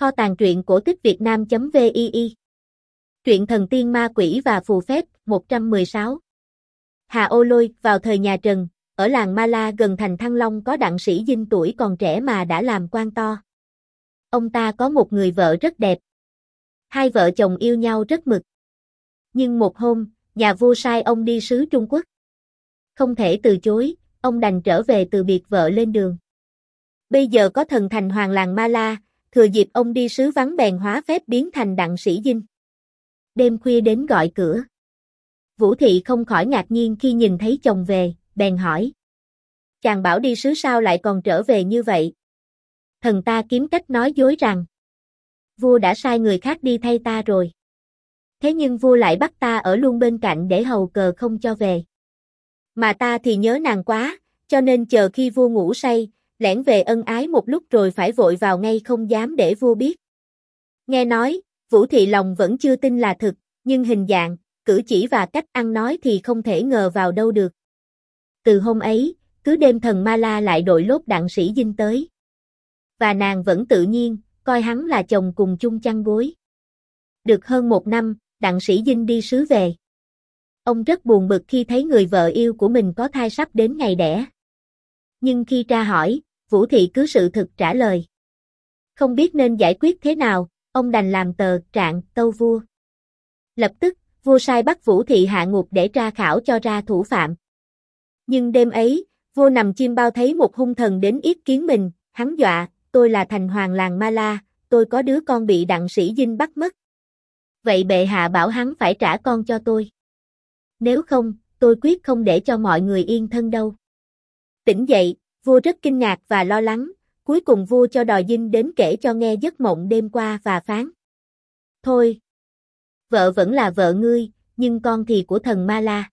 Kho tàng truyện cổ tích Việt Nam.vii. Truyện thần tiên ma quỷ và phù phép, 116. Hà Ô Lôi, vào thời nhà Trần, ở làng Ma La gần thành Thăng Long có đặng sĩ Dinh tuổi còn trẻ mà đã làm quan to. Ông ta có một người vợ rất đẹp. Hai vợ chồng yêu nhau rất mực. Nhưng một hôm, nhà vua sai ông đi sứ Trung Quốc. Không thể từ chối, ông đành trở về từ biệt vợ lên đường. Bây giờ có thần thành hoàng làng Ma La, thừa dịp ông đi sứ vắng bèn hóa phép biến thành đặng sĩ Dinh. Đêm khuya đến gọi cửa. Vũ Thị không khỏi ngạc nhiên khi nhìn thấy chồng về, bèn hỏi. Chàng bảo đi sứ sao lại còn trở về như vậy? Thần ta kiếm cách nói dối rằng vua đã sai người khác đi thay ta rồi. Thế nhưng vua lại bắt ta ở luôn bên cạnh để hầu cờ không cho về. Mà ta thì nhớ nàng quá, cho nên chờ khi vua ngủ say, lẻn về ân ái một lúc rồi phải vội vào ngay không dám để vua biết. Nghe nói, Vũ Thị lòng vẫn chưa tin là thực, nhưng hình dạng, cử chỉ và cách ăn nói thì không thể ngờ vào đâu được. Từ hôm ấy, cứ đêm thần Ma La lại đội lốt đặng sĩ Dinh tới. Và nàng vẫn tự nhiên, coi hắn là chồng cùng chung chăn gối. Được hơn một năm, đặng sĩ Dinh đi sứ về. Ông rất buồn bực khi thấy người vợ yêu của mình có thai sắp đến ngày đẻ. Nhưng khi tra hỏi, Vũ Thị cứ sự thực trả lời. Không biết nên giải quyết thế nào, ông đành làm tờ trạng tâu vua. Lập tức, vua sai bắt Vũ Thị hạ ngục để tra khảo cho ra thủ phạm. Nhưng đêm ấy, vua nằm chim bao thấy một hung thần đến yết kiến mình, hắn dọa, tôi là thành hoàng làng Ma La, tôi có đứa con bị đặng sĩ Dinh bắt mất. Vậy bệ hạ bảo hắn phải trả con cho tôi. Nếu không, tôi quyết không để cho mọi người yên thân đâu. Tỉnh dậy, vua rất kinh ngạc và lo lắng, cuối cùng vua cho đò Dinh đến kể cho nghe giấc mộng đêm qua và phán. Thôi, vợ vẫn là vợ ngươi, nhưng con thì của thần Ma La.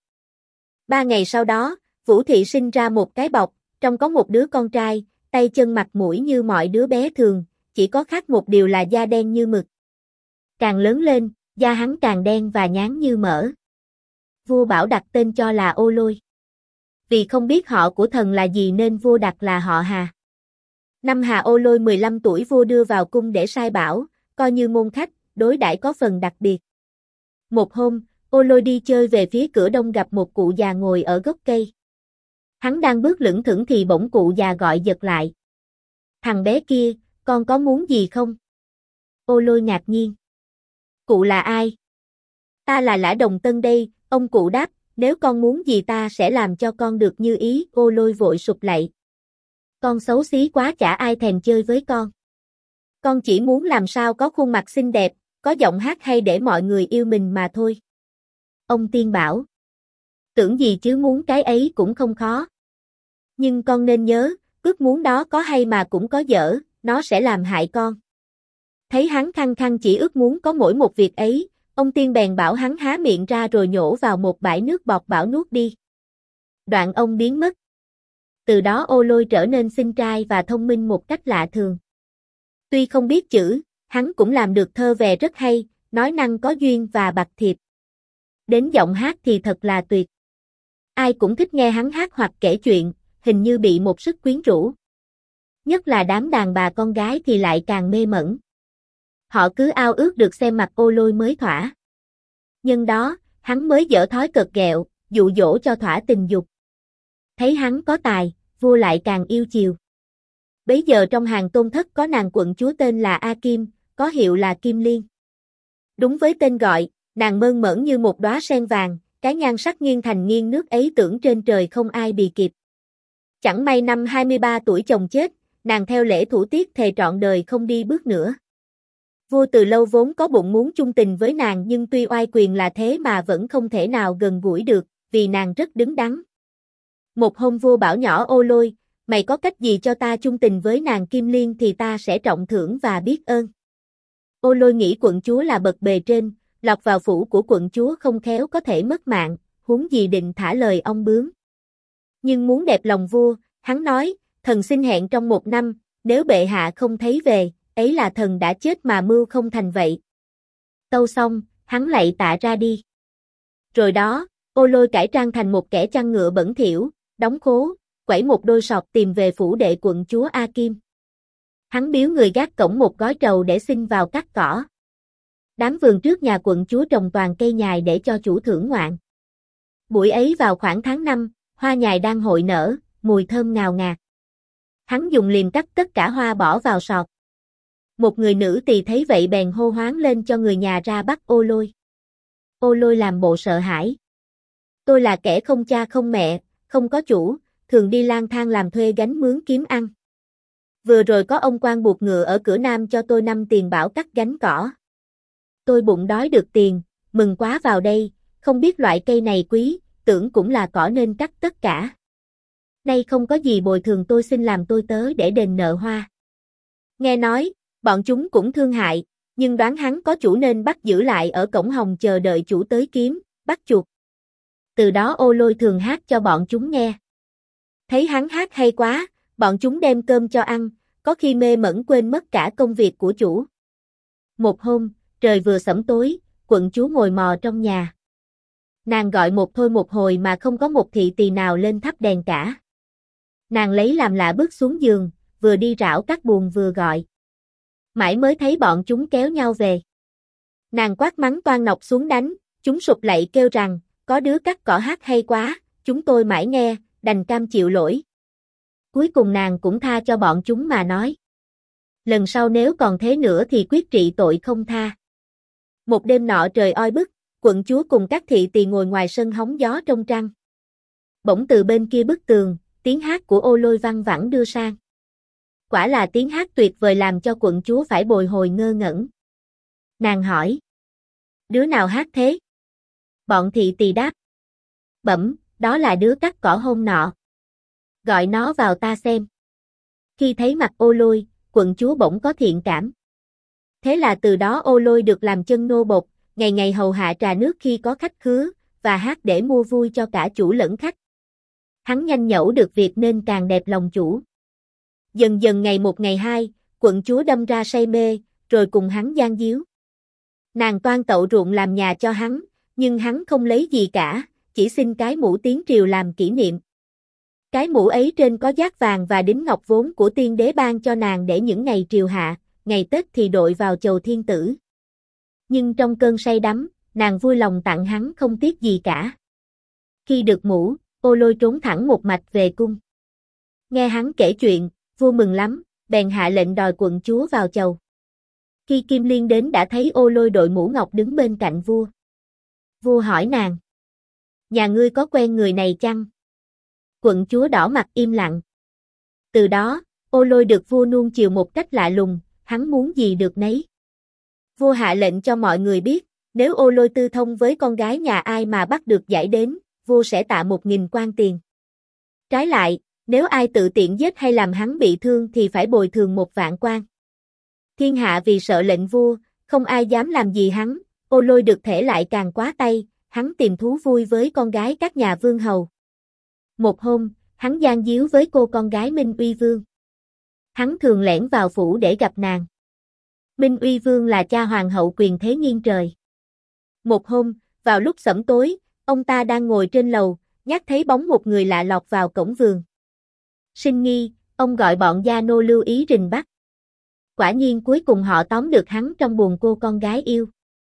3 ngày sau đó, Vũ Thị sinh ra một cái bọc, trong có một đứa con trai, tay chân mặt mũi như mọi đứa bé thường, chỉ có khác một điều là da đen như mực. Càng lớn lên, da hắn càng đen và nhán như mỡ. Vua bảo đặt tên cho là Ô Lôi. Vì không biết họ của thần là gì nên vua đặt là họ Hà. Năm Hà Ô Lôi 15 tuổi vua đưa vào cung để sai bảo, coi như môn khách, đối đãi có phần đặc biệt. Một hôm, Ô Lôi đi chơi về phía cửa đông gặp một cụ già ngồi ở gốc cây. Hắn đang bước lững thững thì bỗng cụ già gọi giật lại. Thằng bé kia, con có muốn gì không? Ô Lôi ngạc nhiên. Cụ là ai? Ta là Lã Đồng Tân đây, ông cụ đáp, nếu con muốn gì ta sẽ làm cho con được như ý. Ô Lôi vội sụp lạy. Con xấu xí quá chả ai thèm chơi với con. Con chỉ muốn làm sao có khuôn mặt xinh đẹp, có giọng hát hay để mọi người yêu mình mà thôi. Ông tiên bảo. Tưởng gì chứ muốn cái ấy cũng không khó. Nhưng con nên nhớ, ước muốn đó có hay mà cũng có dở, nó sẽ làm hại con. Thấy hắn khăng khăng chỉ ước muốn có mỗi một việc ấy, ông tiên bèn bảo hắn há miệng ra rồi nhổ vào một bãi nước bọt bảo nuốt đi. Đoạn ông biến mất. Từ đó Ô Lôi trở nên xinh trai và thông minh một cách lạ thường. Tuy không biết chữ, hắn cũng làm được thơ về rất hay, nói năng có duyên và bạc thiệp. Đến giọng hát thì thật là tuyệt. Ai cũng thích nghe hắn hát hoặc kể chuyện, hình như bị một sức quyến rũ. Nhất là đám đàn bà con gái thì lại càng mê mẩn. Họ cứ ao ước được xem mặt Ô Lôi mới thỏa. Nhân đó, hắn mới dở thói cợt ghẹo, dụ dỗ cho thỏa tình dục. Thấy hắn có tài, vua lại càng yêu chiều. Bấy giờ trong hàng tôn thất có nàng quận chúa tên là A Kim, có hiệu là Kim Liên. Đúng với tên gọi, nàng mơn mởn như một đóa sen vàng, cái nhan sắc nghiêng thành nghiêng nước ấy tưởng trên trời không ai bì kịp. Chẳng may năm 23 tuổi chồng chết, nàng theo lễ thủ tiết thề trọn đời không đi bước nữa. Vua từ lâu vốn có bụng muốn chung tình với nàng nhưng tuy oai quyền là thế mà vẫn không thể nào gần gũi được, vì nàng rất đứng đắn. Một hôm vua bảo nhỏ Ô Lôi, mày có cách gì cho ta chung tình với nàng Kim Liên thì ta sẽ trọng thưởng và biết ơn. Ô Lôi nghĩ quận chúa là bậc bề trên, lọt vào phủ của quận chúa không khéo có thể mất mạng, huống gì định thả lời ong bướm. Nhưng muốn đẹp lòng vua, hắn nói, thần xin hẹn trong 1 năm, nếu bệ hạ không thấy về, ấy là thần đã chết mà mưu không thành vậy. Tâu xong, hắn lạy tạ ra đi. Rồi đó, Ô Lôi cải trang thành một kẻ chăn ngựa bẩn thỉu, đóng khố, quẩy một đôi sọt tìm về phủ đệ quận chúa A Kim. Hắn biếu người gác cổng một gói trầu để xin vào cắt cỏ. Đám vườn trước nhà quận chúa trồng toàn cây nhài để cho chủ thưởng ngoạn. Buổi ấy vào khoảng tháng 5, hoa nhài đang hội nở, mùi thơm ngào ngạt. Hắn dùng liềm cắt tất cả hoa bỏ vào sọt. Một người nữ tỳ thấy vậy bèn hô hoán lên cho người nhà ra bắt Ô Lôi. Ô Lôi làm bộ sợ hãi. Tôi là kẻ không cha không mẹ, không có chủ, thường đi lang thang làm thuê gánh mướn kiếm ăn. Vừa rồi có ông quan buộc ngựa ở cửa Nam cho tôi 5 tiền bảo cắt gánh cỏ. Tôi bụng đói được tiền, mừng quá vào đây, không biết loại cây này quý, tưởng cũng là cỏ nên cắt tất cả. Nay không có gì bồi thường tôi xin làm tôi tớ để đền nợ hoa. Nghe nói, bọn chúng cũng thương hại, nhưng đoán hắn có chủ nên bắt giữ lại ở cổng hồng chờ đợi chủ tới kiếm, bắt chuột. Từ đó Ô Lôi thường hát cho bọn chúng nghe. Thấy hắn hát hay quá, bọn chúng đem cơm cho ăn, có khi mê mẩn quên mất cả công việc của chủ. Một hôm, trời vừa sẫm tối, quận chúa ngồi mò trong nhà. Nàng gọi một thôi một hồi mà không có một thị tỳ nào lên thắp đèn cả. Nàng lấy làm lạ bước xuống giường, vừa đi rảo các buồng vừa gọi. Mãi mới thấy bọn chúng kéo nhau về. Nàng quát mắng toan nọc xuống đánh, chúng sụp lạy kêu rằng, có đứa cắt cỏ hát hay quá, chúng tôi mãi nghe, đành cam chịu lỗi. Cuối cùng nàng cũng tha cho bọn chúng mà nói. Lần sau nếu còn thế nữa thì quyết trị tội không tha. Một đêm nọ trời oi bức, quận chúa cùng các thị tỳ ngồi ngoài sân hóng gió trong trăng. Bỗng từ bên kia bức tường, tiếng hát của Ô Lôi văng vẳng đưa sang. Quả là tiếng hát tuyệt vời làm cho quận chúa phải bồi hồi ngơ ngẩn. Nàng hỏi. Đứa nào hát thế? Bọn thị tỳ đáp. Bẩm, đó là đứa cắt cỏ hôm nọ. Gọi nó vào ta xem. Khi thấy mặt Ô Lôi, quận chúa bỗng có thiện cảm. Thế là từ đó Ô Lôi được làm chân nô bộc, ngày ngày hầu hạ trà nước khi có khách khứa, và hát để mua vui cho cả chủ lẫn khách. Hắn nhanh nhẩu được việc nên càng đẹp lòng chủ. Dần dần ngày một ngày hai, quận chúa đâm ra say mê, rồi cùng hắn gian díu. Nàng toan tậu ruộng làm nhà cho hắn, nhưng hắn không lấy gì cả, chỉ xin cái mũ tiến triều làm kỷ niệm. Cái mũ ấy trên có giác vàng và đính ngọc vốn của tiên đế ban cho nàng để những ngày triều hạ, ngày Tết thì đội vào chầu thiên tử. Nhưng trong cơn say đắm, nàng vui lòng tặng hắn không tiếc gì cả. Khi được mũ, Ô Lôi trốn thẳng một mạch về cung. Nghe hắn kể chuyện, vua mừng lắm, bèn hạ lệnh đòi quận chúa vào chầu. Khi Kim Liên đến đã thấy Ô Lôi đội mũ ngọc đứng bên cạnh vua. Vua hỏi nàng. Nhà ngươi có quen người này chăng? Quận chúa đỏ mặt im lặng. Từ đó, Ô Lôi được vua nuông chiều một cách lạ lùng, hắn muốn gì được nấy. Vua hạ lệnh cho mọi người biết, nếu Ô Lôi tư thông với con gái nhà ai mà bắt được giải đến, vua sẽ tạ 1000 quan tiền. Trái lại, nếu ai tự tiện giết hay làm hắn bị thương thì phải bồi thường 1.000.000 quan. Thiên hạ vì sợ lệnh vua, không ai dám làm gì hắn, Ô Lôi được thể lại càng quá tay, hắn tìm thú vui với con gái các nhà vương hầu. Một hôm, hắn gian díu với cô con gái Minh Uy Vương. Hắn thường lẻn vào phủ để gặp nàng. Minh Uy Vương là cha hoàng hậu quyền thế nghiêng trời. Một hôm, vào lúc sẫm tối, ông ta đang ngồi trên lầu, nhắc thấy bóng một người lạ lọt vào cổng vườn. Sinh nghi, ông gọi bọn gia nô lưu ý rình bắt. Quả nhiên cuối cùng họ tóm được hắn trong buồng cô con gái yêu.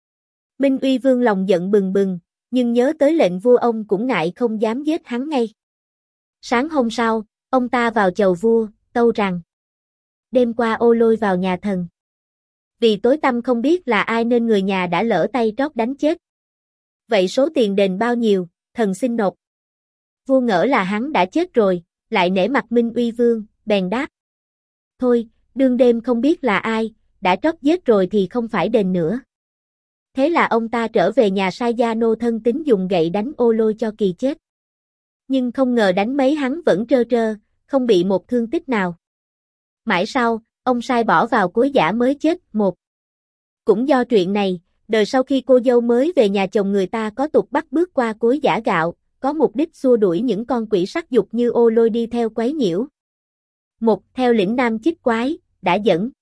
Minh Uy Vương lòng giận bừng bừng, nhưng nhớ tới lệnh vua ông cũng ngại không dám giết hắn ngay. Sáng hôm sau, ông ta vào chầu vua, tâu rằng đêm qua Ô Lôi vào nhà thần. Vì tối tăm không biết là ai nên người nhà đã lỡ tay trót đánh chết. Vậy số tiền đền bao nhiêu, thần xin nộp. Vua ngỡ là hắn đã chết rồi, lại nể mặt Minh Uy Vương, bèn đáp. Thôi, đương đêm không biết là ai, đã trót giết rồi thì không phải đền nữa. Thế là ông ta trở về nhà sai gia nô thân tín dùng gậy đánh Ô Lôi cho kỳ chết. Nhưng không ngờ đánh mấy hắn vẫn trơ trơ, không bị một thương tích nào. Mãi sau, ông sai bỏ vào cối giã mới chết một. Cũng do chuyện này, đời sau khi cô dâu mới về nhà chồng người ta có tục bắt bước qua cối giã gạo, có mục đích xua đuổi những con quỷ sắc dục như Ô Lôi đi theo quấy nhiễu. Một theo lĩnh nam chích quái, đã dẫn.